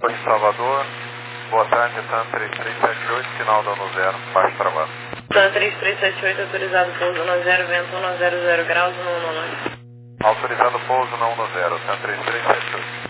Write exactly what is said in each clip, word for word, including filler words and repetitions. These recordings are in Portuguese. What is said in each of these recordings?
Oi, Salvador. Boa tarde, TAM três três sete oito, sinal dano zero, baixo travado. TAM três três sete oito, autorizado pouso no zero, vento um zero zero graus, no um noite. Autorizado pouso na um zero, TAM três três sete oito.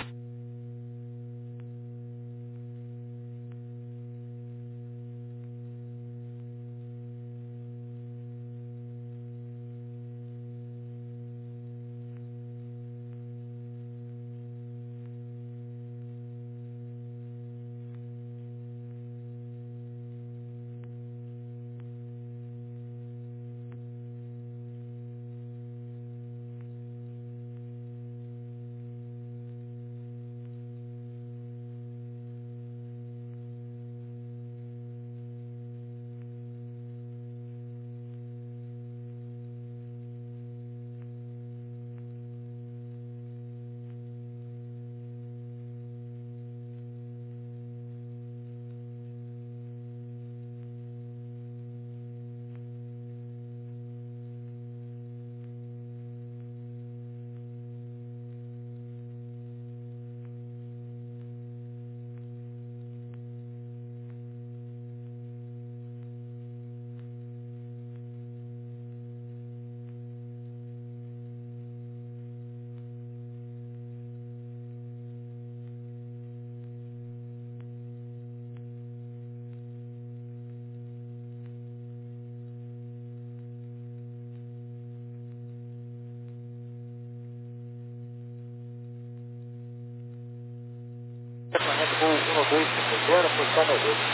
um dois cinco zero, posição no dois.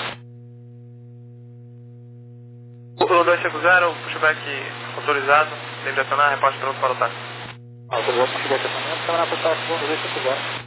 um dois cinco zero, pushback autorizado, tem detonar, repasse pronto para o táxi. Autorizado, pushback acionamento, câmera para o táxi, um dois cinco zero.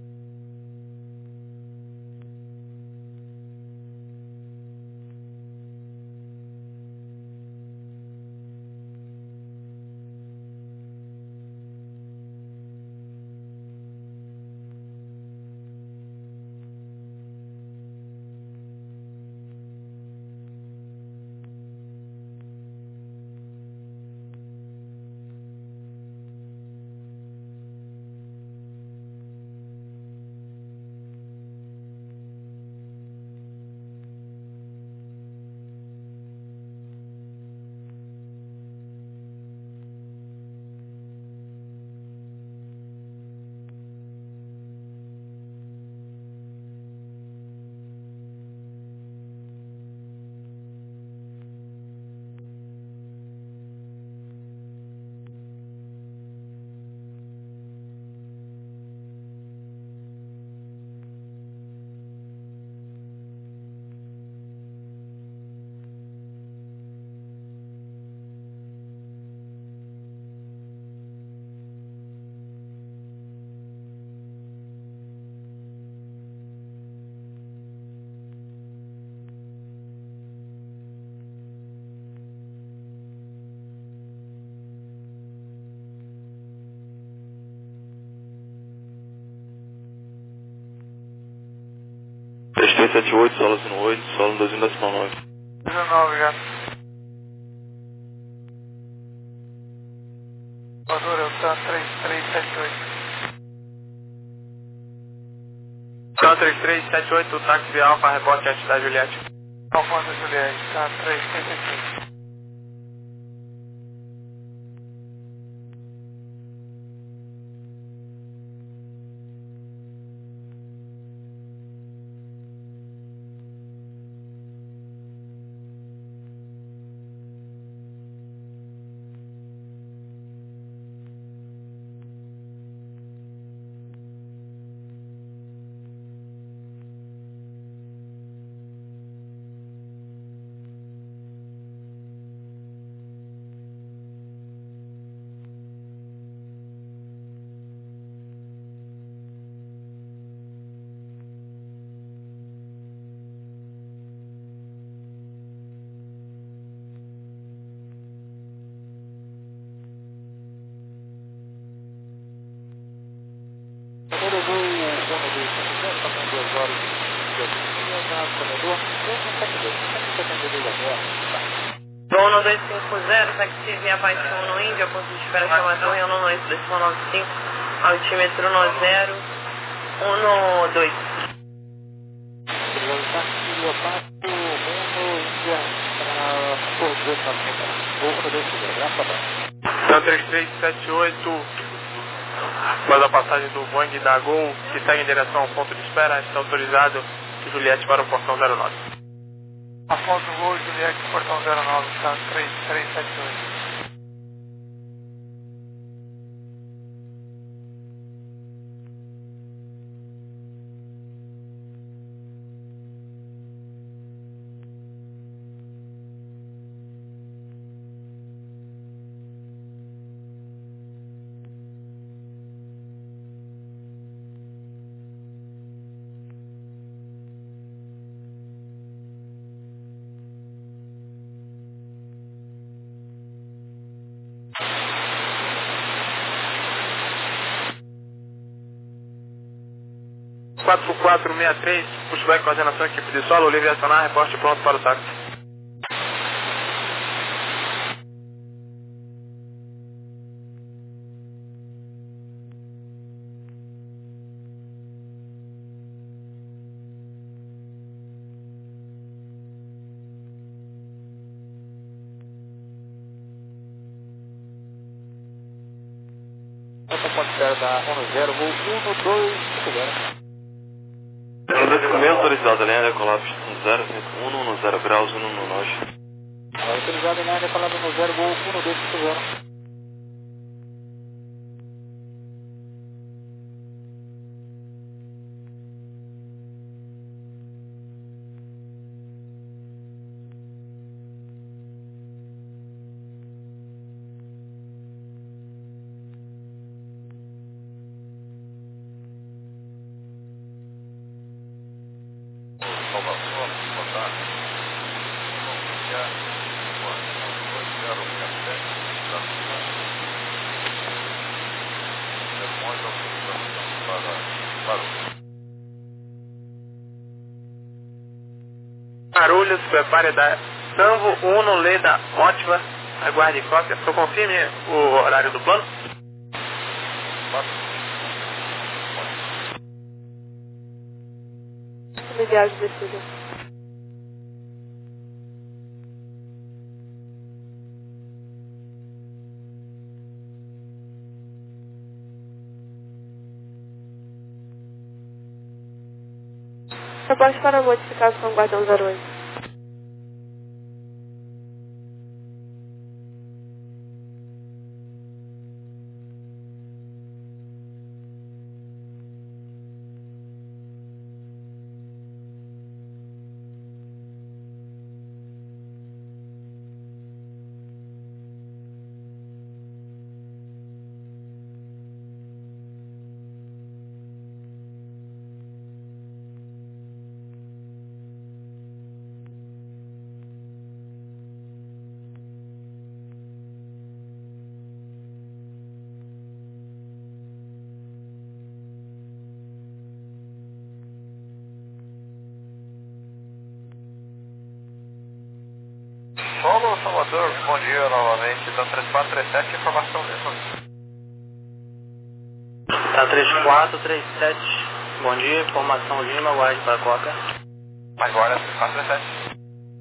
três três sete oito, solo no oito, solo dois um decimal nove. dezenove, já. Salvador, é o TAM três três sete oito. TAM três três sete oito, táxi de Alfa, rebote antes da Juliette. Alfa da Juliette, TAM três três sete oito. um dois cinco zero, taxi via abaixo no Índia, ponto de espera chamado em um oito, decimal nove cinco, altímetro no zero, um dois. Osaka, rumo Índia, para Torre dezoito noventa, voo um dois zero, graças a Deus. Então três três sete oito, após a passagem do Boeing da Gol, que segue em direção ao ponto de espera, está autorizado Juliette para o portão zero nove. Afonso Gol, Juliette, portão zero nove, está três três sete oito. quatro quatro seis três, pushback, coordenação, equipe de solo, livre acionar, reporte pronto para o táxi. Essa ponte espera da um zero, voo um dois zero. Meio autorizado, linha de colapso um zero, um zero graus, um nove. Autorizado, linha de colapso um zero, voo um dois zero. Barulhos, prepare da Sanvo Uno, Leda Ótima, aguarde cópia. Só confirme o horário do plano. Viagem de descida. Reporte para a modificação Guardião zero oito. Solo Salvador, bom dia novamente. Então três quatro três sete, informação mesmo. Tá três quatro três sete, bom dia, informação Lima, aguarde para a Coca. Agora três quatro três sete.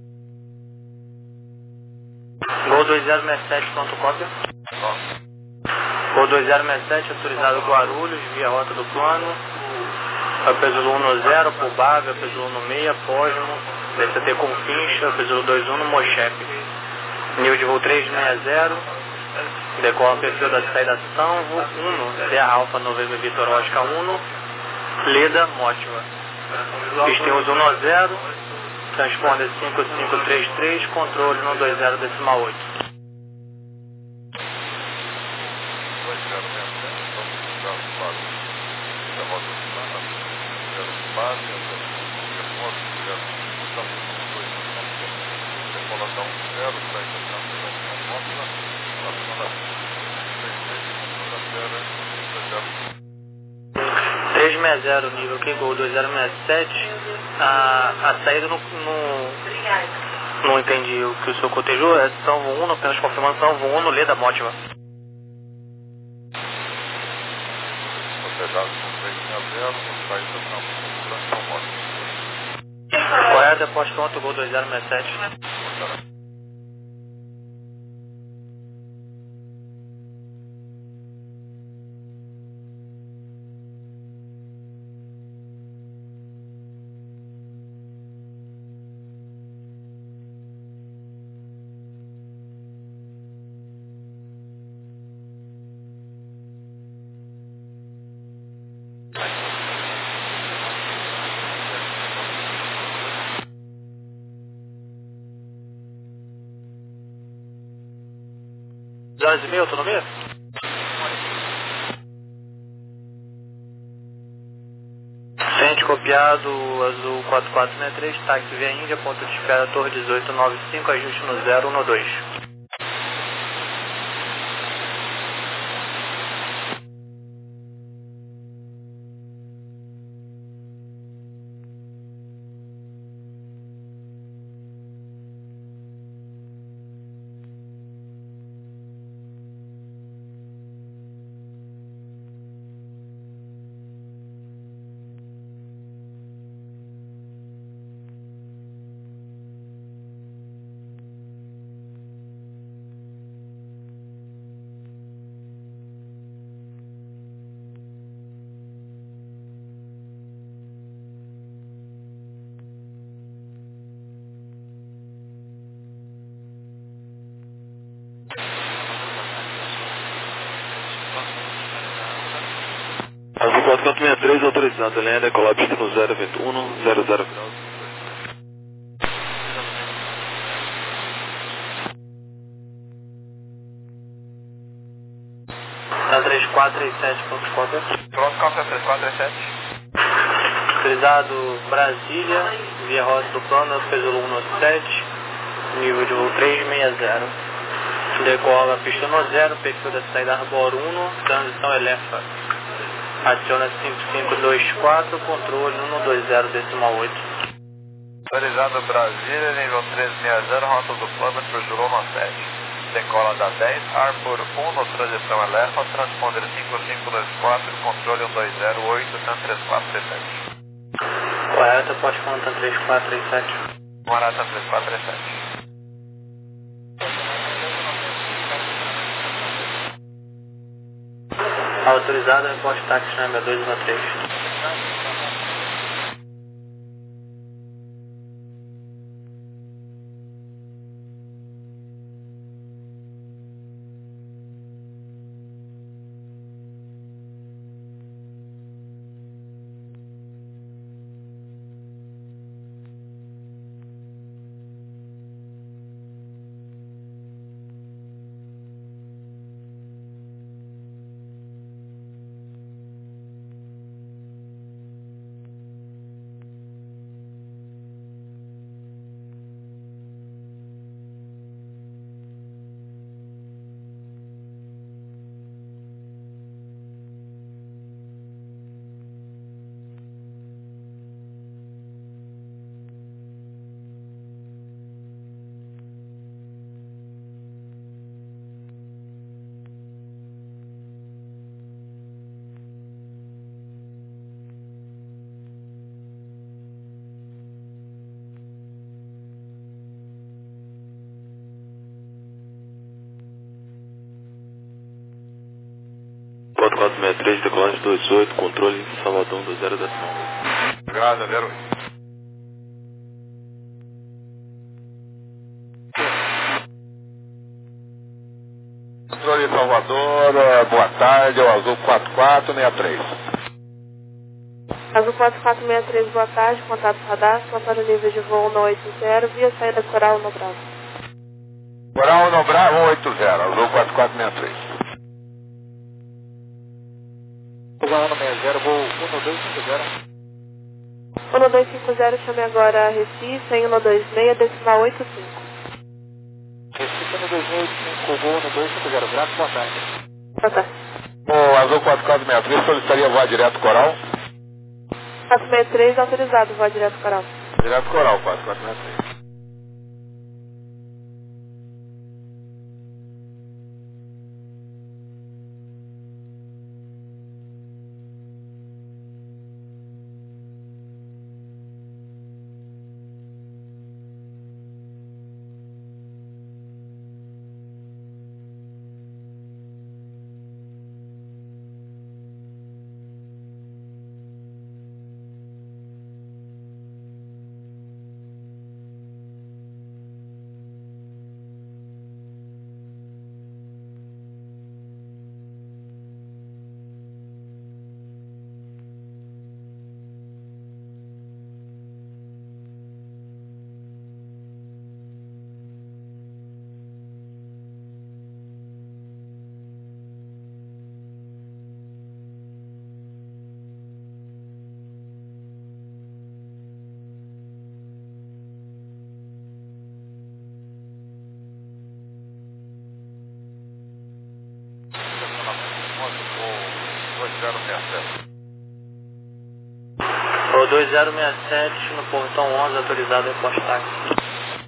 Gol dois zero seis sete, pronto, cópia. Gol dois zero seis sete, autorizado Guarulhos, via rota do plano. Pesulo um zero, Pubávia, Pesulo um seis, Pósmo, D C T Confins, Pesulo dois um, Mochepe. Nível de voo três seis zero, decola o perfil da saída Sanvo um, Serra Alfa November Vitor Oscar um, Leda Mótiva. Pisteus um zero, transponder cinco cinco três três, controle um dois zero decimal oito. três seis zero, nível que Gol dois zero seis sete, a, a saída no, no... não entendi o que o senhor cotejou, é Sanvo um, apenas confirmando Sanvo um no Leda Mótiva. Correto. Autorizado, reposte pronto, Gol dois zero seis sete. doze e meia, autonomia? Frente copiado, azul quatro quatro seis três, táxi via Índia, ponto de espera, torre dezoito nove cinco, ajuste no zero um dois. Azul quatro quatro seis três, autorizado, linha decolar pista no zero vento um zero zero graus. Na três quatro três sete, ponto cópia. Pronto, cópia três quatro três sete. Autorizado Brasília, via rota do plano, peso um sete, nível de voo três seis zero. Decola pista no zero, perfil da saída Arbor um, transição Elefa. Adiciona cinco cinco dois quatro, controle um dois zero decimal oito. Autorizado Brasília, nível três seis zero, rota do plano, peso um sete. Decola da dez, Arbor um no transição Elefa, transponder cinco cinco dois quatro, controle um dois zero oito, TAM três quatro três sete. Correto, pode contar três quatro três sete. Marata três quatro três sete. Autorizado, reporte táxi número dois um três. quatro quatro seis três, decolagem dois oito, controle Salvador do zero decimal. Grada zero oito. Controle Salvador, boa tarde, é o Azul quatro quatro seis três. Azul quatro quatro seis três, boa tarde, contato radar, contato nível de voo um oito zero, via saída Coral no Bravo. Coral no Bravo um oito zero, Azul quatro quatro seis três. um seis zero, voo um dois cinco zero. um dois cinco zero, chame agora Recife em um dois seis, decimal oito cinco. Recife um dois seis cinco, voo um dois cinco zero, graças, boa tarde. Boa tarde. O Azul quatro quatro seis três solicitaria voar direto Coral? quatro seis três, autorizado, voa direto Coral. Direto Coral, quatro quatro seis três. você. O dois zero seis sete no portão onze, autorizado em postaxe.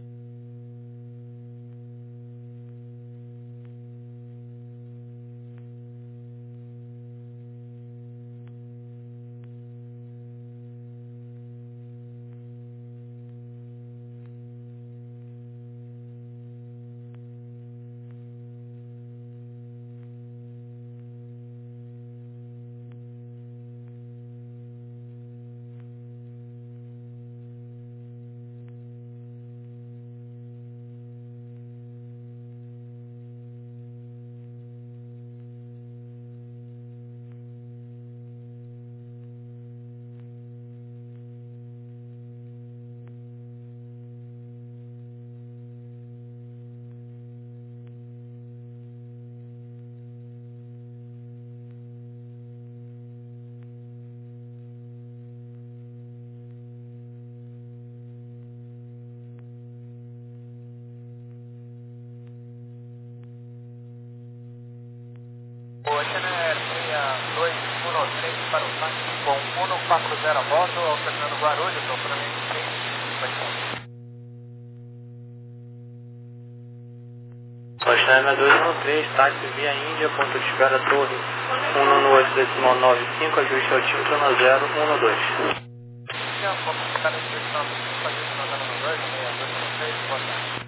O Channel seis dois um três para o táxi com cento e quarenta a bordo, alternando Guarulhos, operamento três cinco. O Channel dois um três, táxi via Índia, ponto de espera torre um nove oito decimal nove cinco, ajuste altímetro um zero um dois. Já, ponto de espera decimal nove cinco, ajuste um zero um dois, seis dois um três, boa tarde.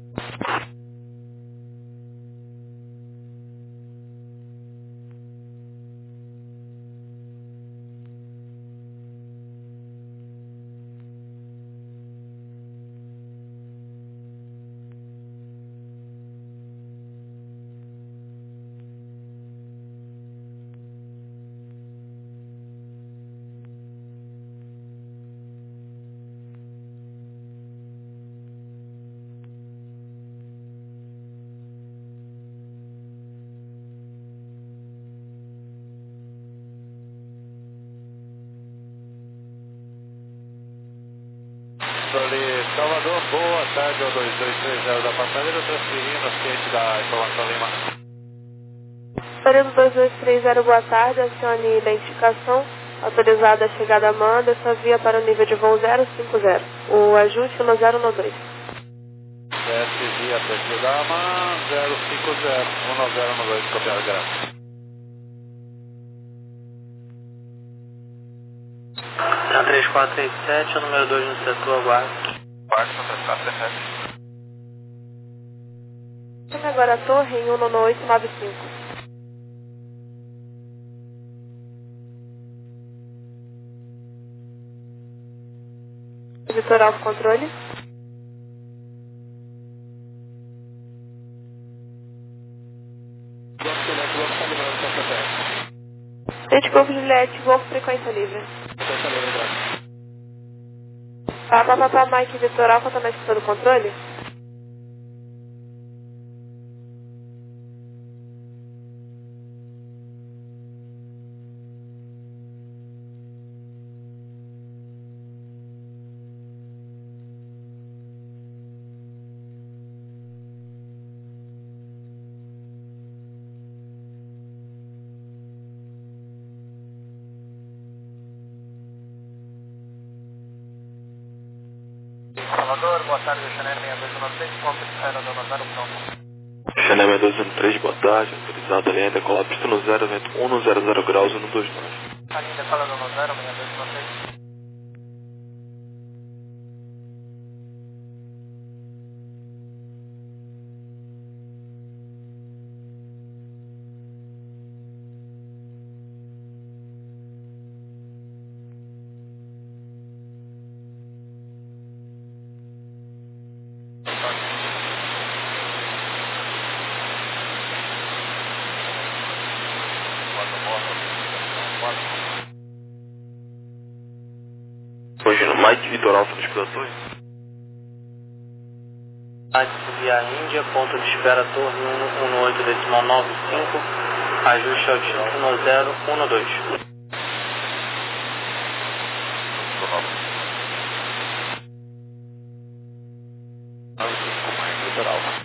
Ali, Salvador, boa tarde ao dois dois três zero da passageira, transferindo ciente da informação Lima. Período dois dois três zero, boa tarde, acione identificação, autorizada a chegada a Amanda, essa via para o nível de voo zero cinco zero, o ajuste um zero um dois. Desce via perfil da AMAN zero cinco zero, um zero um dois, copiado, graças. três quatro três sete, o número dois no setor, aguardo. Quarto, três quatro três sete. Agora a torre em um nove oito nove cinco. Vitor Alfa controle. Gente, Golfo Juliette, Golfo frequência livre. Pá, pá, pá, pá, Mike Vitor Alfa, tá na escuta do controle? Salvador, boa tarde, Channel seis dois um três, ponto de espera do Nozero pronto. Channel seis dois um três, boa tarde, autorizado a linha decolar pista no zero, vento um zero zero graus, um dois nove. A linha decola do Nozero, seis dois um três. Hoje no Mike Vitor Alfa dos Plantões. Táxi via Índia, ponto de espera torre um nove oito decimal nove cinco, ajuste altímetro um zero um dois. Vitor Alfa.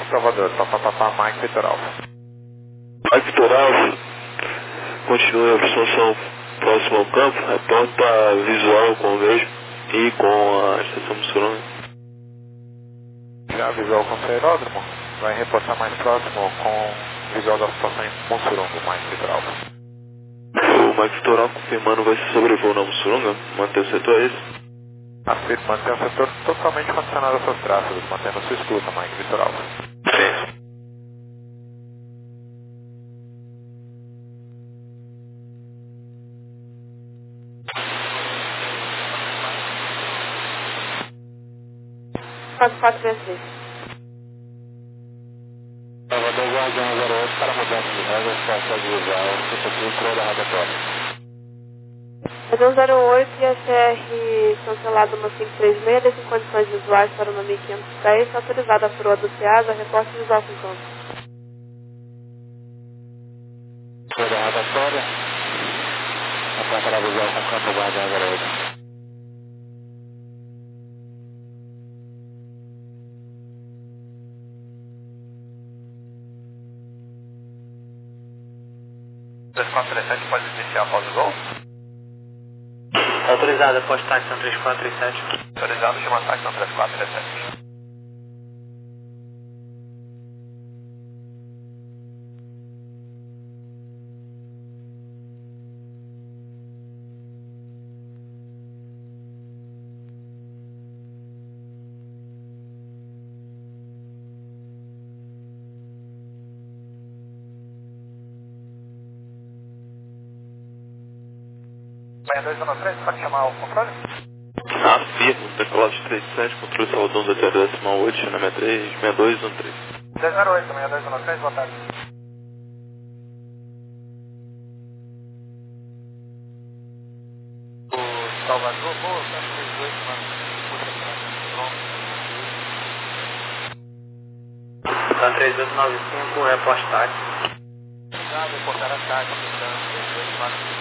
Salvador, papapá, Mike Vitor Alfa. Mike Vitor Alfa, continue a observação próximo ao campo, reporta visual com o vejo e com a estação Mussurunga. Já visual com o aeródromo, vai reportar mais próximo com visual da situação em Mussurunga, Mike Vitor Alfa. O Mike Vitor Alfa confirmando vai se sobrevoo na Mussurunga, manter o setor, é isso? Afirma manter o setor totalmente condicionado aos seus tráfegos, mantendo sua escuta, Mike Vitor Alfa. Sim. quatro quatro seis três. Salvador Guardião zero oito para mudança de regra, estação de visual, substitui da radiatória. Guardião zero oito e a C R cancelada uma cinco três seis, deixa em condições visuais para uma mil quinhentos e dez, autorizada a proa do CEASA, reporte visual com campo. Cor da radiatória, aponta a visual com campo Guardião zero oito. três quatro três sete pode iniciar após o gol? Autorizada, pós-taxão três quatro três sete. Autorizado, chama taxão três quatro três sete. sessenta e dois zero três, pode chamar o controle? Afirmo, decolado de três sete, controle Salvador da zero decimal oito, Xanamé três, sessenta e dois um três. dez zero oito, sessenta e dois zero três, boa tarde. O Salvador, boa, cento e trinta e oito, mano. Então três oito nove cinco é pós-taxi. Já reportar a taxa, então, três dois quatro.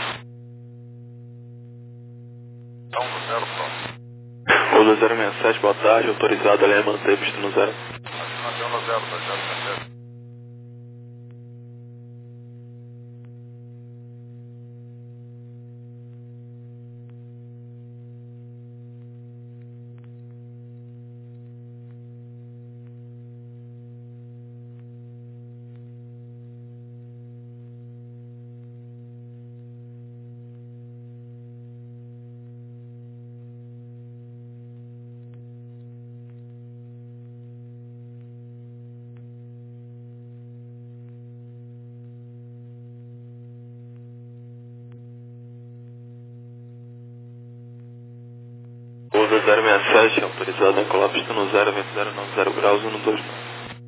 Então, no zero, pronto. Rolo zero seis sete, boa tarde, autorizado a linha manter visto no zero. Avião no zero, dois zero sete. Rolo zero seis sete, autorizado a decolar pista no zero, vento zero nove zero graus, um dois nove.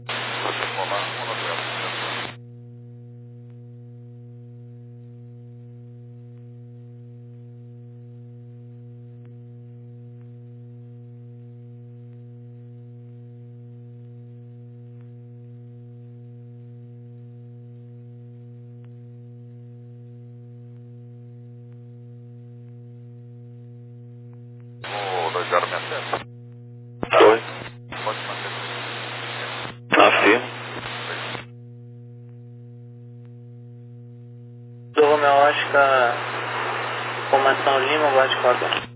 O dois zero seis sete. Oi. Pode manter. Afirmo. Do Romeo Oscar, formação Lima, guarde cópia.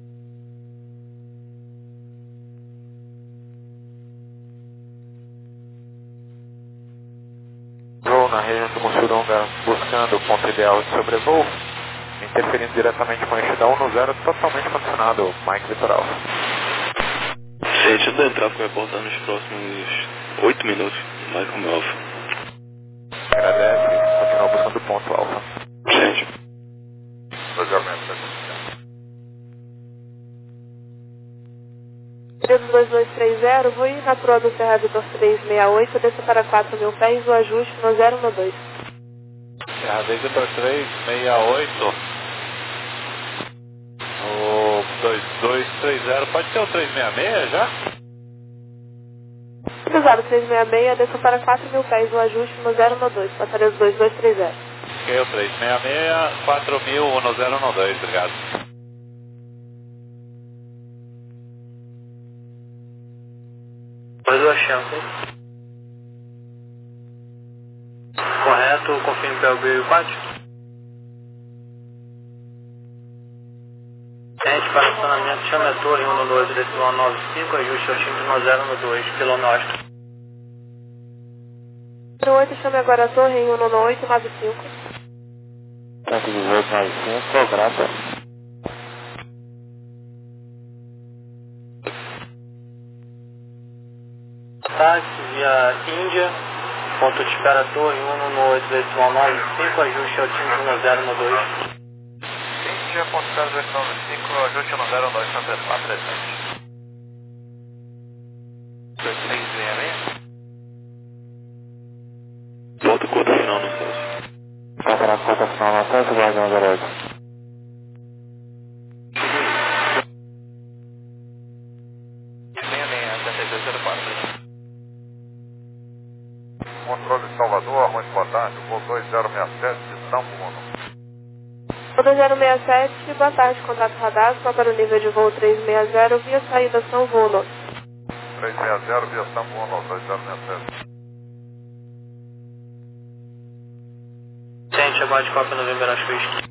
Voo na região do Mussurunga buscando o ponto ideal de sobrevoo, interferindo diretamente com o eixo da um no zero, totalmente condicionado, Mike Vitor Alfa. Gente, eu entrar com reportar nos próximos oito minutos, mais como Alfa. Agradece, continua buscando o ponto Alfa. Gente. dois zero seis sete. Período dois dois três zero, vou ir na proa do Serra Vitor três seis oito, desça para quatro mil pés, o ajuste no zero um dois. Serra Vitor três seis oito. O dois dois três zero, pode ser o três seis seis já? Autorizado três seis seis, desça para quatro mil pés, o ajuste no zero um dois, passaria os dois dois três zero. Ok, o três seis seis, quatro mil, um zero um dois, obrigado. Pois eu achei, ok? estacionamento, confirme P L B e o pátio. Gente, para estacionamento, chame a torre um um dois, decimal nove cinco, ajuste ao time um zero um dois, quilômetro. oito, chame agora a torre em um um oito nove cinco. cento e dezoito, nove cinco, grata. Táxi via Índia, ponto de espera torre um um oito, decimal nove cinco, ajuste ao time um zero um dois. Índia, ponto zero oito nove cinco, ajuste um zero um dois, Santa quatro três sete. dois três seis seis. Volta conta final no Celso. Volta na conta final no Celso, Guardião zero oito. Linha linha, setenta e dois zero quatro. Controle de Salvador, muito boa tarde, voo dois zero seis sete, São Paulo. O dois zero seis sete, boa tarde, contato radar, só para o nível de voo trezentos e sessenta, via saída São Paulo. trezentos e sessenta via São Paulo, dois zero seis sete. Gente, aguarde Copa Novembro, acho que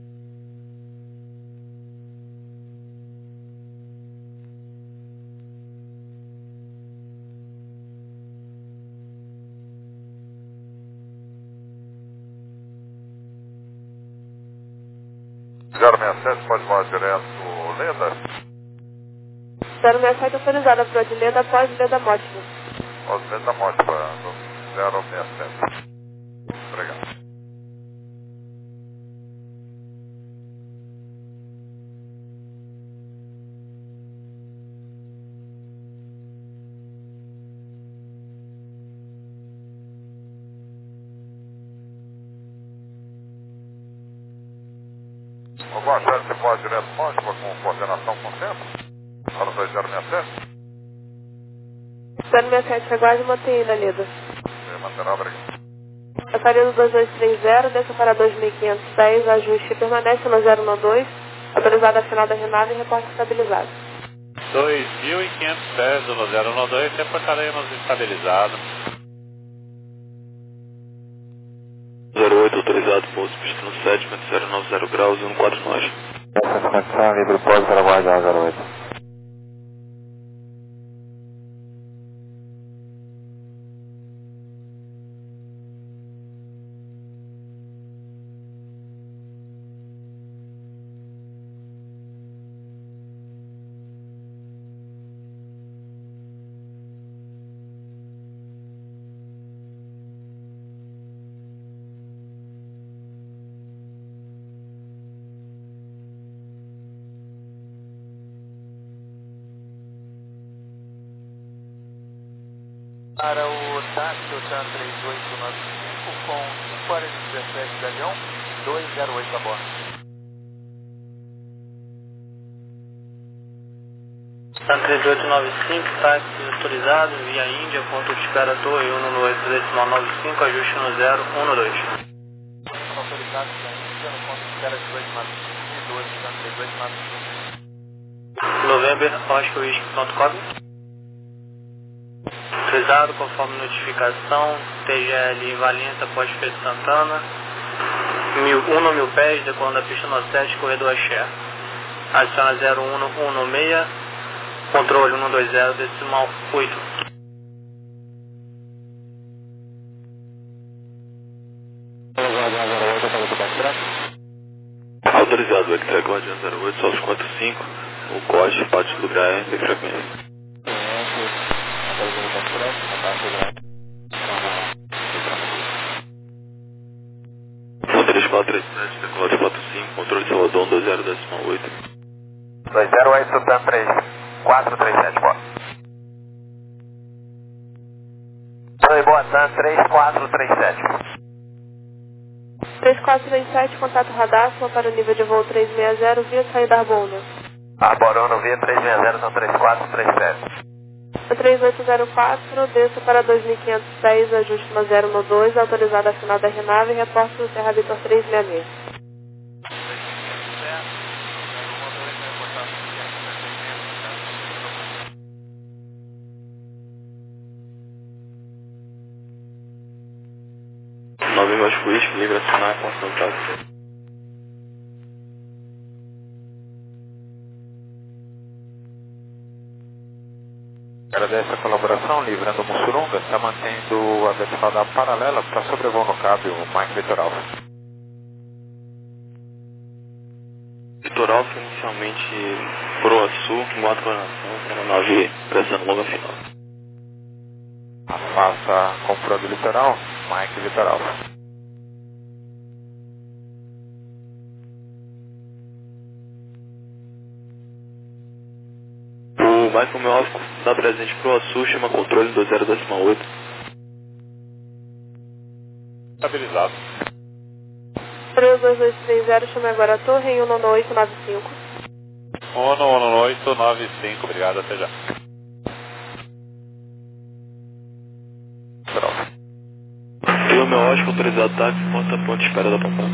zero seis sete, pode voar direto Leda? zero seis sete autorizada para o Leda após Leda Mótica. Pode Leda Mótica, zero seis sete. Obrigado. Alguma chance de voar direto Mótica com coordenação com o tempo? Para o dois zero seis sete? zero seis sete, aguarde e mantenha na Leda. Você manterá, obrigado. A saída do dois dois três zero, desça para dois mil quinhentos e dez, ajuste permanece no zero um dois, autorizada a final da renave e reporte estabilizado. dois mil quinhentos e dez no zero um dois, reportaremos estabilizado. zero oito autorizado, pouso pista no sete, zero nove zero graus, um quatro nove. Essa condição, livre pouso para Guardião zero oito. Para o táxi, o TAM três oito nove cinco com cinco horas e dezessete da Leão, dois zero oito a bordo. TAM três oito nove cinco, táxi autorizado, via Índia, ponto de espera torre um um oito, decimal nove cinco, ajuste no zero um dois. Autorizado via Índia, no ponto de espera de dois nove cinco e doze, TAM três oito nove cinco. November, Oscar Whisky ponto com. Autorizado conforme notificação, T G L Valença, pós-feito Santana, um no mil pés, decolando da pista no sete, corredor Axé. Adiciona zero um um um seis, controle um dois zero, decimal oito. Autorizado, Hector Guardião zero oito, Salto quatro cinco, o corte, parte do lugar é de frequência. três quatro três sete, decolagem quatro cinco, controle Salvador um dois zero, decimal oito. dois zero oito, TAM três quatro três sete, boa. Oi, boa, TAM três quatro três sete. três quatro três sete, contato radar, só para o nível de voo trezentos e sessenta, via saída Arbona. Arborono via trezentos e sessenta, são três quatro três sete. O três oito zero quatro, desça para dois mil quinhentos e dez, ajuste no zero um dois, autorizada a final da renave e reporte do Serra Vitor trezentos e sessenta e seis. nove Vasco Whisky, livre acionar, concentrado. Agradece a colaboração, livrando Mussurunga, está mantendo a vertical paralela para sobrevoo no cabo, o Mike Litoral. Litoral foi inicialmente proa sul, em alta coordenação, para uma nave pressão longa final. Afasta com proa do litoral, Mike Litoral. O Michael Melfico está presente proa sul, chama controle do zero oito. Estabilizado. três dois dois três zero, chama agora a torre em um nove oito nove cinco. um nove oito nove cinco, obrigado, até já. Kilo Melógico, autorizado táxi, porta ponte, espera da pampana.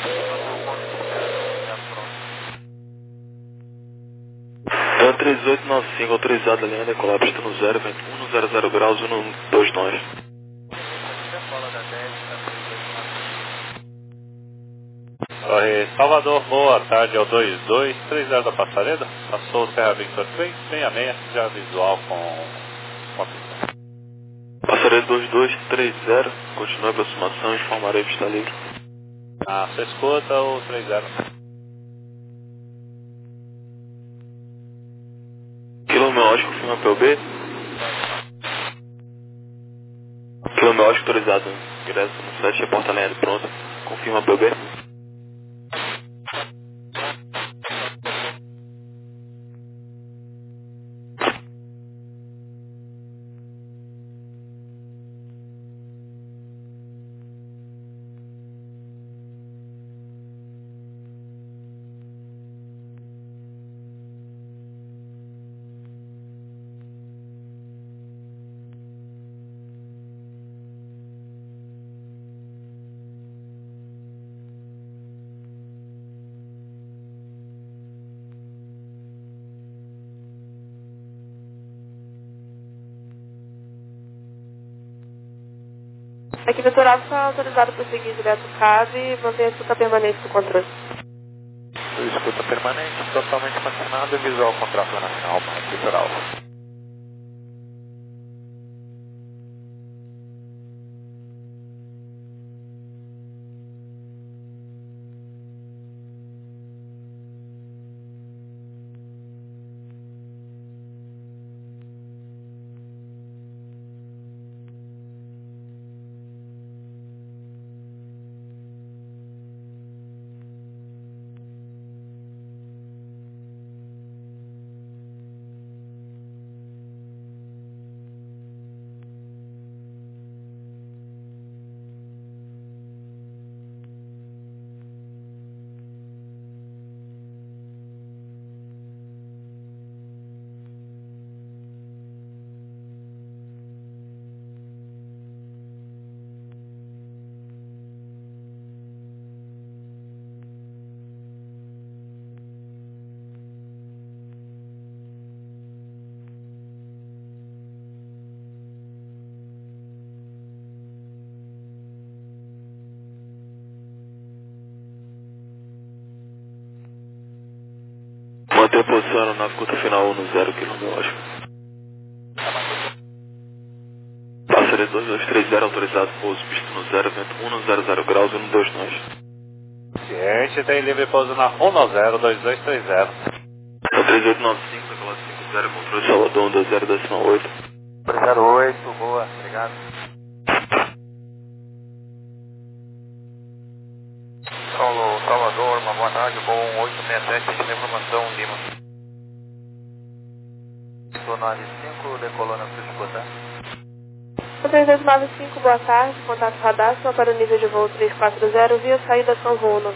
É três oito nove cinco, autorizado, a linha decolar, pista no zero, vento um zero zero graus, um dois nove. Torre Salvador, boa tarde, é o dois dois três zero da Passareda. Passou o Serra Victor três seis seis, já visual com, com a pista. Passareda dois dois três zero, continua a aproximação, informarei pista livre. Ah, você escuta o três zero. Quilomeótico, firma P U B. Quilomeótico autorizado, ingresso no sete, porta linha pronta, confirma P U B. Aqui Litoral está autorizado para seguir direto o cabo e manter a escuta permanente do controle. Escuta permanente, totalmente vacinado e visual contra a nacional, Mike Litoral. Manter a posição aeronave curta final um zero, quilomeótico. Passaria dois dois três zero, autorizado pouso, pista no zero, vento um zero zero graus, um dois nove. Ciente, tem livre pouso na um zero dois dois três zero. É três oito nove cinco, decolar cinco zero, controle Salvador, um dois zero oito. zero oito, boa, obrigado. Saulo, Salvador, uma boa tarde, bom oito seis sete, tem informação, Lima. Estou no área cinco, decolou na sua escuta. três dois nove cinco, boa tarde, contato radar, só para o nível de voo três quatro zero, via saída São Uno.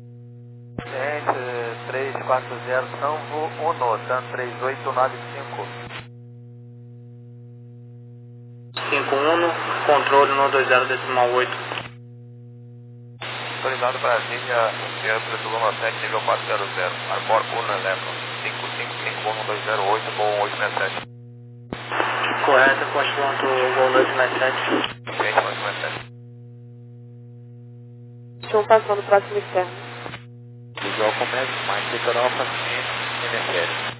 Gente, três quatro zero, São Uno, TAN três oito nove cinco. cinco um, controle no dois zero decimal oito. Autorizado Brasília, Sierra Preto sete, nível quatro zero zero. Arbor Una Electron, cinco cinco cinco, bom dois zero oito, bom oito seis sete. Correto, constante voo dois seis sete. Gente, oito seis sete. vinte e um passando o próximo externo. Visual começa, mais litoral, paciente, M S L.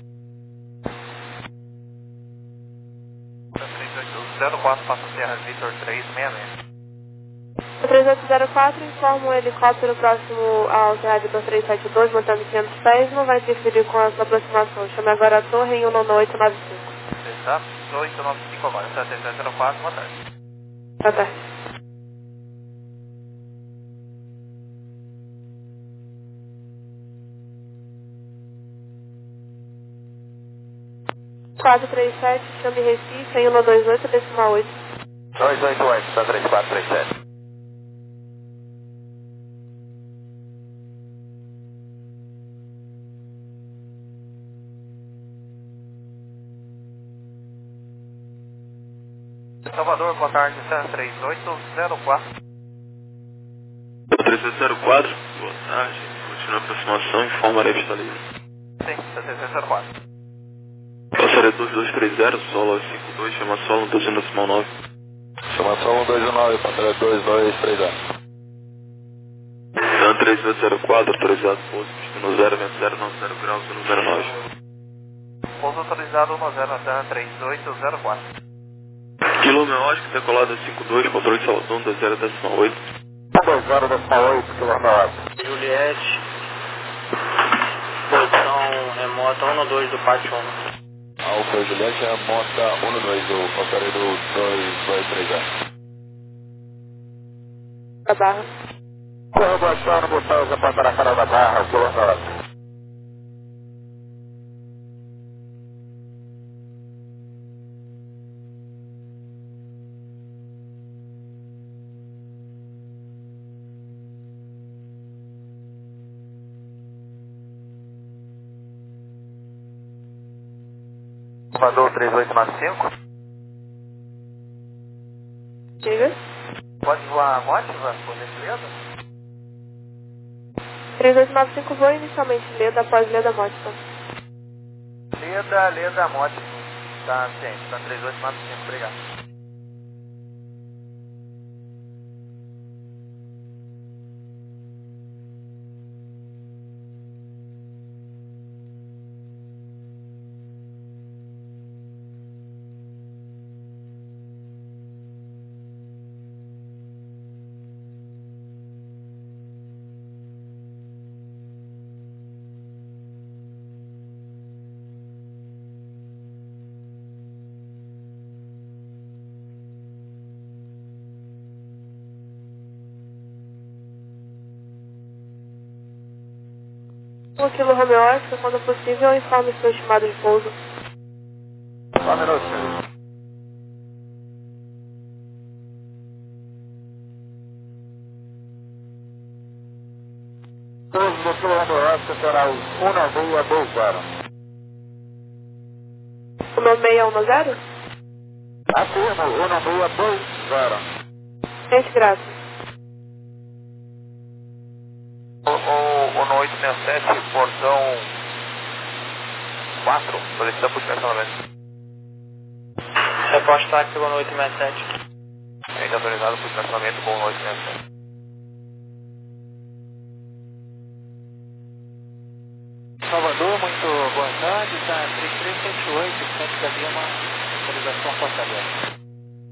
zero quatro passa Serra Victor três seis seis. três oito zero quatro informa o helicóptero próximo ao Serra Victor três sete dois, mantendo quinhentos pés, não vai interferir com a sua aproximação. Chame agora a torre em um nove oito nove cinco. Exato, oito nove cinco agora, três oito zero quatro, boa tarde. Boa tarde. quatro três sete, chame Recife em um dois oito, decimal oito. dois oito oito, tá três quatro três sete. Salvador, boa tarde, três oito zero quatro. três oito zero quatro, boa tarde. Continua a aproximação, informarei que está livre. Sim, três oito zero quatro. Passaria dois dois três zero, solo cinco dois, chama solo um dois um decimal nove. Chama solo um dois um nove, passaria dois dois três zero. Dan três oito zero quatro, autorizado pouso, destino zero vento zero nove zero graus, zero zero nove. Pouso autorizado um zero, Dan três oito zero quatro. Quilômetro ótico, decolado cinco dois, controle de Salvador, um dois zero decimal oito. um dois zero decimal oito, quilômetro ótico. Juliette, posição remota um dois do pátio um. Alfa Juliette, remota um dois do passareiro dois dois três zero. Da Barra. Correção no botão da Pataracara da Barra, quilômetro ótico. Mandou três oito nove cinco. Diga. Pode voar a Mótiva, por gentileza? três oito nove cinco voa inicialmente Leda após Leda Mótica. Leda, Leda Mótiva. Tá, ciente, tá três oito nove cinco, obrigado. um quilo Romeo Oscar, quando possível, informe seu estimado de pouso. Só um minuto, senhor. Pouso do quilo Romeo Oscar será o um nove dois zero. um nove seis um zero? Afirmo, um nove dois zero. Gente, graças. O, o, o no oito seis sete, portão quatro, solicitando por estacionamento. Reposta táxi com oito seis sete. Ainda autorizado por estacionamento com o oito seis sete. Salvador, muito boa tarde, tá três três sete oito, Santos da Lima, autorização Fortaleza.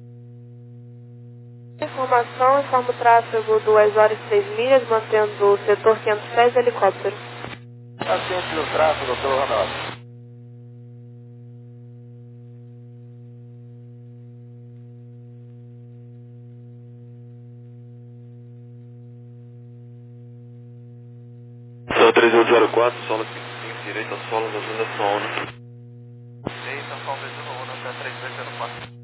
Informação, informa o tráfego duas horas e três milhas, mantendo o setor quinhentos pés de helicóptero. Paciente do tráfego, doutor Ronaldo. São três oito zero quatro, solo cinco cinco, direita solo, da zona da sua onda. Direita solo, dois um um, até três dois zero quatro.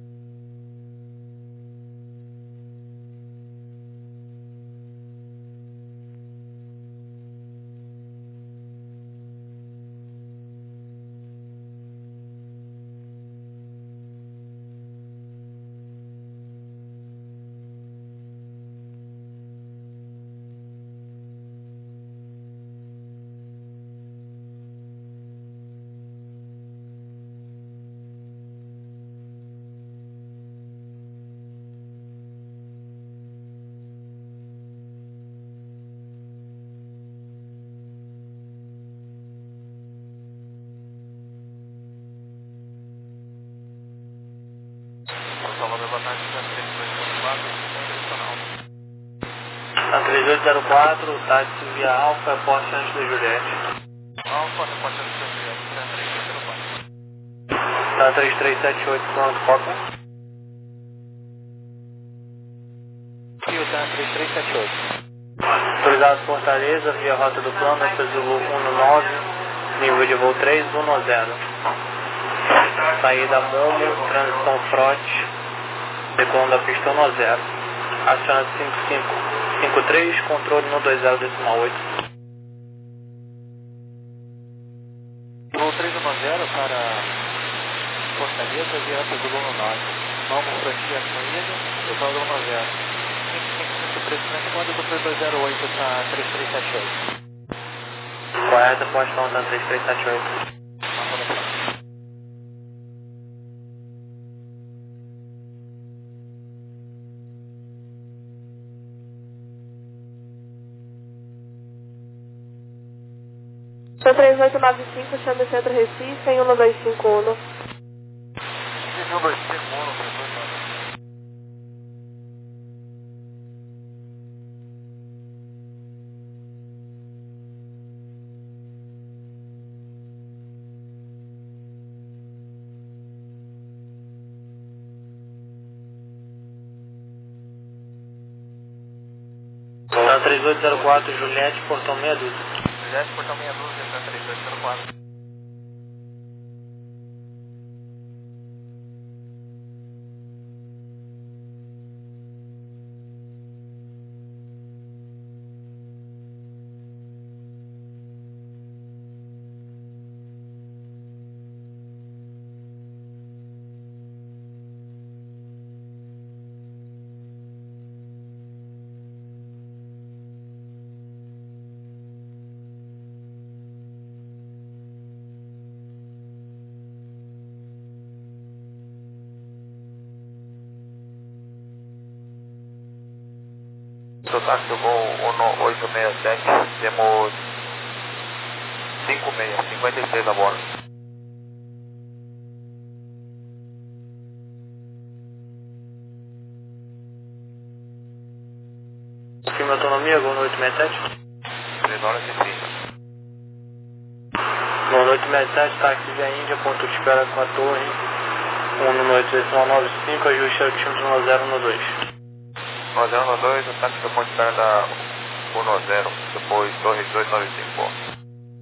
oito zero quatro, táxi via Alfa, aposte antes da Juliette. Alfa, repórter antes da Juliette, três três zero quatro. Tá três três sete oito, pronto, cópia. Rio, tá três três sete oito. Autorizado Fortaleza, via rota do plano, Pesulo um nove, nível de voo três um zero. Saída Momo, transição Frote, decolando da pista um zero. Aciona cinco cinco cinco três, controle no dois zero decimal oito. Voo três um zero para Fortaleza, via Pesulo um nove. Momo, Frote, Avenida, decolando um zero. cinco cinco cinco três, transponder controle dois zero oito, tá três três sete oito. Correto, pode contar três três sete oito. C três oito nove cinco, chame Centro Recife, em um dois cinco um. um dois cinco um, três oito nove cinco. Tá três oito zero quatro, Juliette, portão meia dúzia. Juliette, portão meia dúzia, tá três oito zero quatro. Táxi do voo um oito seis sete, temos cinco seis, cinquenta e seis a bordo. Confirma a autonomia, Gol no oito seis sete. três horas e trinta. Gol no oito seis sete, táxi via Índia, ponto de espera com a torre. um no oito decimal nove cinco, ajuste altímetro um zero um dois. um zero um dois, o táxi do ponto de espera da um zero, depois torre dois nove cinco.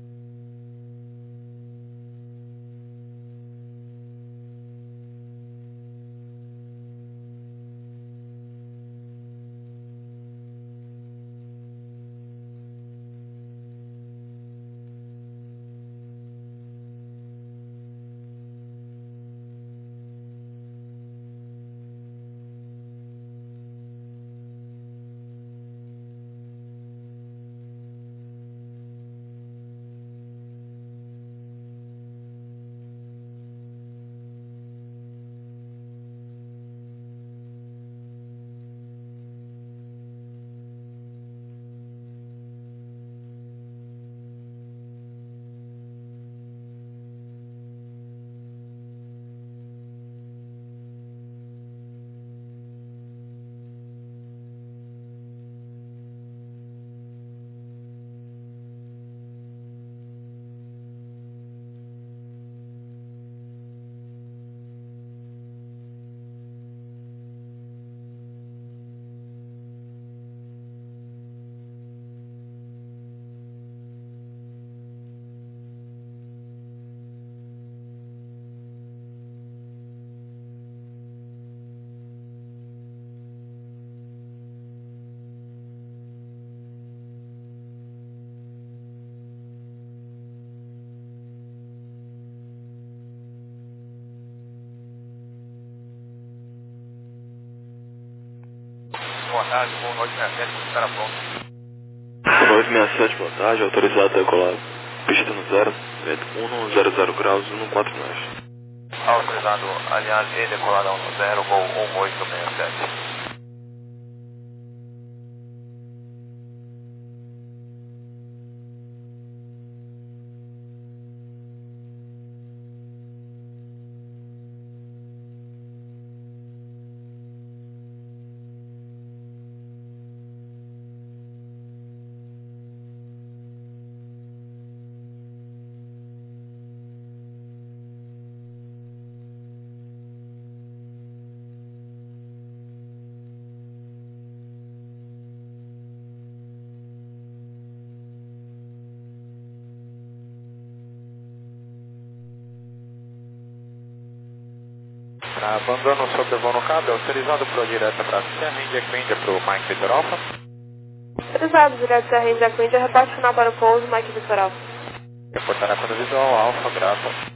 Boa tarde, voo oito seis sete, espera pronto. oito seis sete, boa tarde, autorizado a decolar. Pista no zero, vento um zero zero graus, um quatro nove. Autorizado, aliás, e decolada um zero, voo um oito seis sete. Para abandona o sobrevoo no cabo, autorizado para direta para Serra India Quindia para o Mike Victor Alpha. Autorizado, direto Serra India Quindia, reporte final para o pouso, Mike Victor Alpha. Reportar a quando visual Alpha, grato.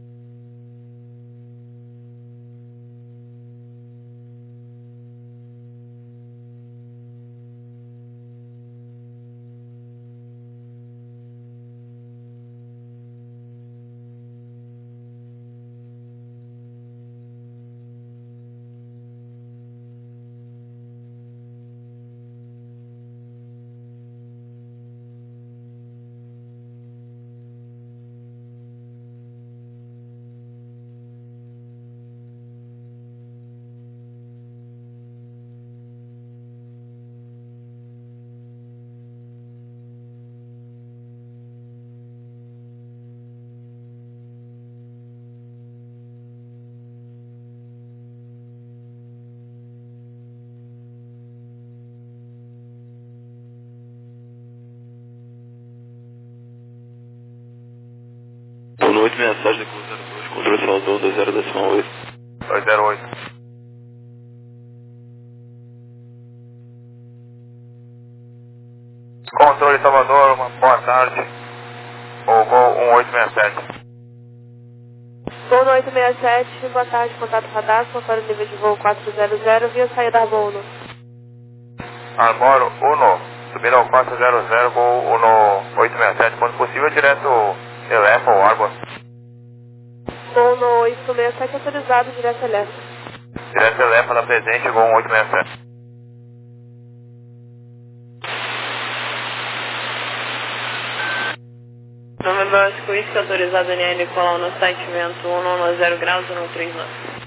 Boa noite, mensagem da zero dois, controle Salvador, dois zero decimal oito. dois zero oito. Controle Salvador, uma boa tarde. O voo um oito seis sete. Voo no oito seis sete, boa tarde, contato radar, para o nível de voo quatrocentos, via saída Arbor uno. Arbor uno, subindo ao quatrocentos, voo uno oito seis sete, quando possível, direto Elefa ou Arbor. Voo no oito seis sete, autorizado, direto Elefa. Direto Elefa da presente, voo um oito seis sete. Novembro Oscar Whisky, autorizado N R Nicolau no site vento cento e dez graus, cento e trinta e nove.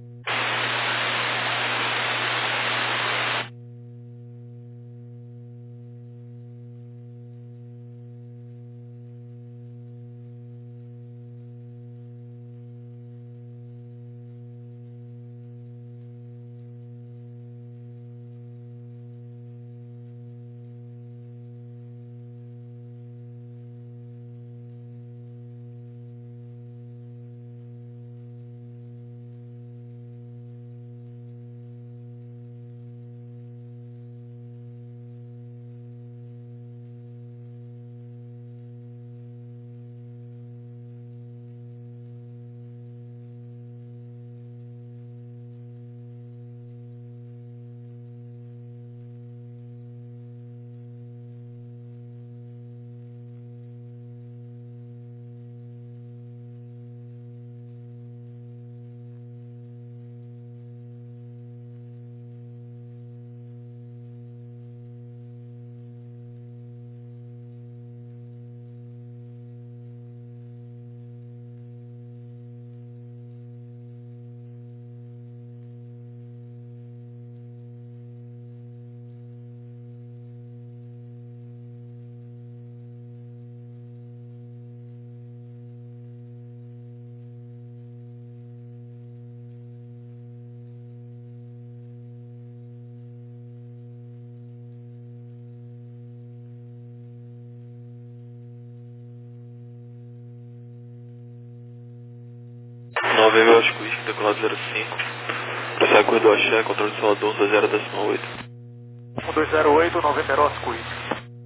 Novembro Oscar Whisky, decolado zero cinco. Processo corredor Axé, controle de Salvador, dois zero decimal oito. um dois zero oito, Novembro Oscar Whisky.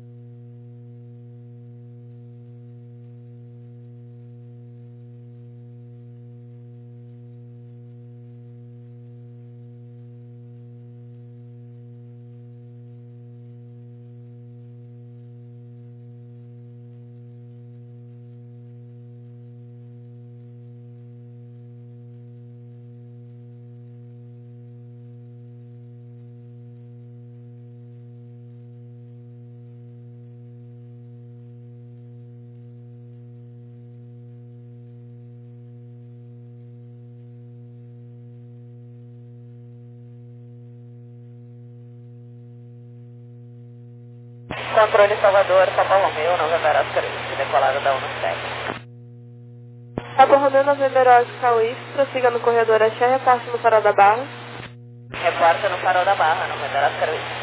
Controle Salvador, Papa Romeu, Novembro Oscar Whisky, decolado da uno sete. Papa Romeu, Novembro Oscar Whisky, prossiga no corredor Axé, reporte no farol da Barra. Reporta no farol da Barra, Novembro Oscar Whisky.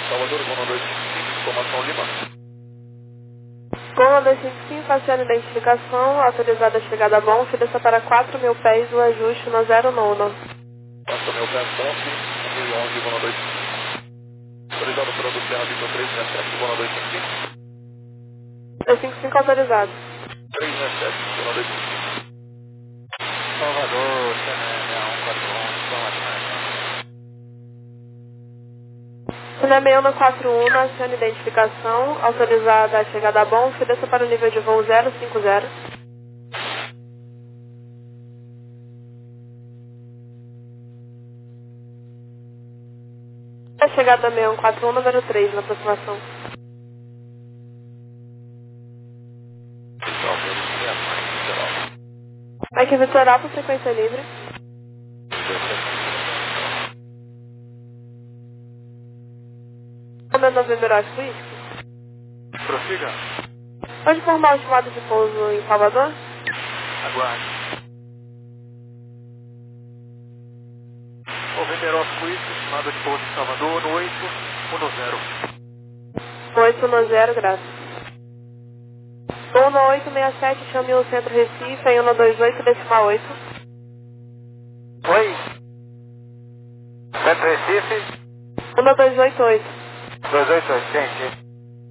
Salvador, Goma dois cinco cinco, informação Lima. Goma dois cinco cinco, aciona identificação, autorizada a chegada a bom, ofereça para quatro mil pés o ajuste no zero nove. quatro mil pés, ponte, um mil e onze, Goma dois cinco cinco. Autorizado para o Serra Vitor três seis sete, Goma dois cinco cinco. dois cinco cinco autorizado. três seis sete, Goma dois cinco cinco. Salvador, C N E seis um quatro um, informação. Cine seis um quatro um, aciona identificação, autorizada a chegada a bom, ofereça para o nível de voo zero cinco zero. A chegada seis um quatro um, número três, na aproximação. Mike Vitor Alfa, frequência livre. Comando November Oscar Whisky. Prossiga. Pode informar o estimado de pouso em Salvador? Aguarde. November Oscar Whisky, estimado de pouso em Salvador, no oito um zero. oito um zero, graças. Voo no oito seis sete, chame o Centro Recife, em um dois oito, decimal oito. Oi. Centro Recife. um dois oito oito. dois oito oito, gente.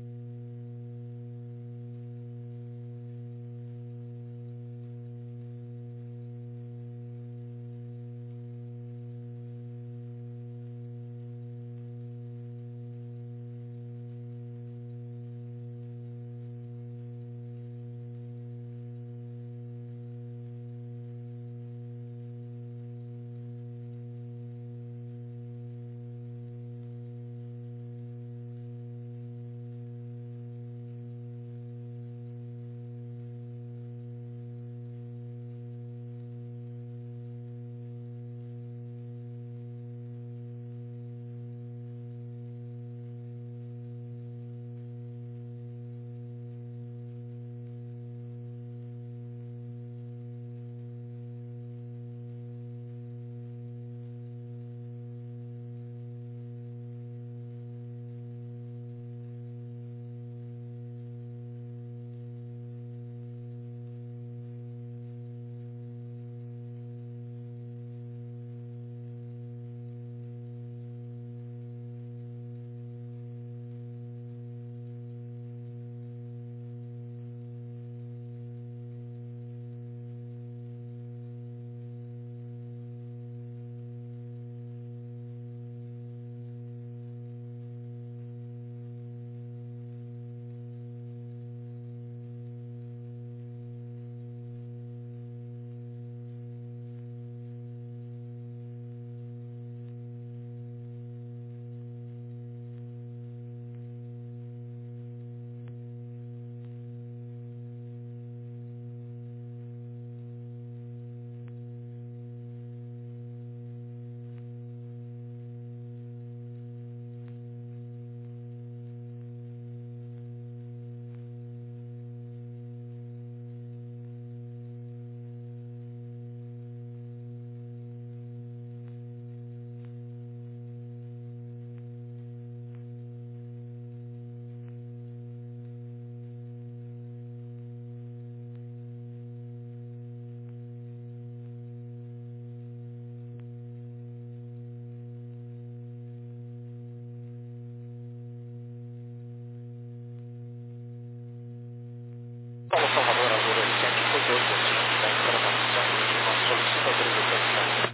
Paulo Salvador, Azul oitocentos e cinquenta e oito, da informação última, solicita autorização.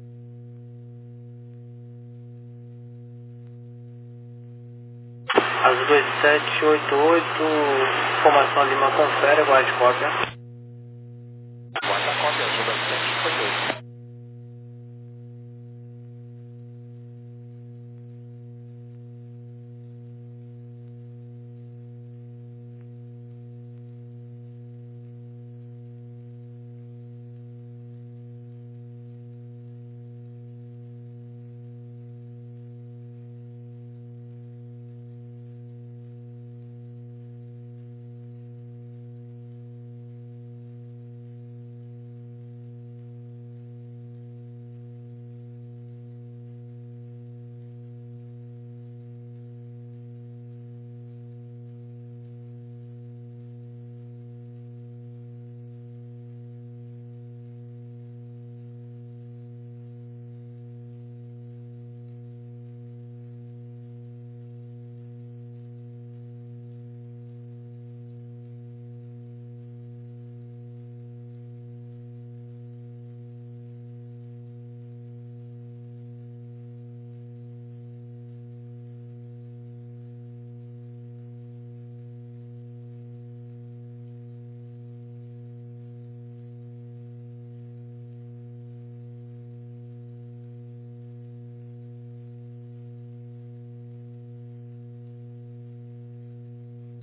Azul dois sete oito oito, informação Lima confere, aguarde cópia. Guarda a cópia, Azul dois sete oito oito.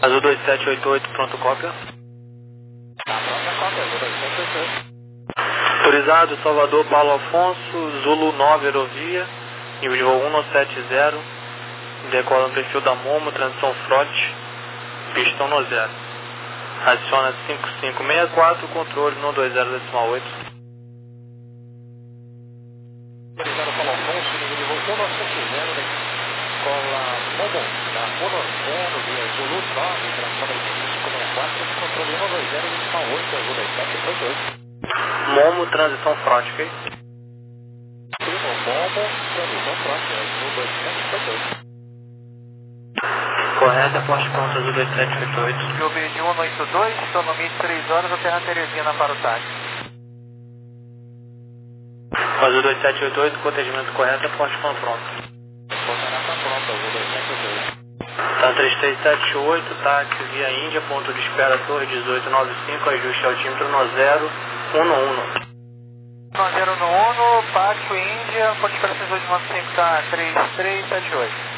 Azul dois sete oito oito, pronto, cópia. Tá pronta a cópia, Azul dois sete oito oito. Autorizado, Salvador, Paulo Afonso, Zulu nove, Aerovia, nível de voo um sete zero, decola no perfil da Momo, transição front, pistão no zero. Adiciona cinco cinco seis quatro, controle no dois zero decimal oito. Autorizado Paulo Afonso, nível de voo um sete zero, decola Momo, da Monorzero, via Zulu nove, transição cinco seis quatro, controle no dois zero decimal oito, Azul dois sete oito oito. Momo, transição front, ok? Primo, Momo, transição front, Azul dois sete oito oito. Correto, aposto pronto, Azul dois sete oito oito. Biobid um oito dois, estou no M I T três horas, a Terra Teresina para o táxi. Azul dois sete oito oito, procedimento correto, aposto pronto. Portará está pronto, Azul dois sete oito oito. Tá três três sete oito, táxi via Índia, ponto de espera, Torre dezoito noventa e cinco, ajuste altímetro no zero um um. no zero um um, Pátio Índia, ponto de espera seis oito nove cinco, tá três três sete oito.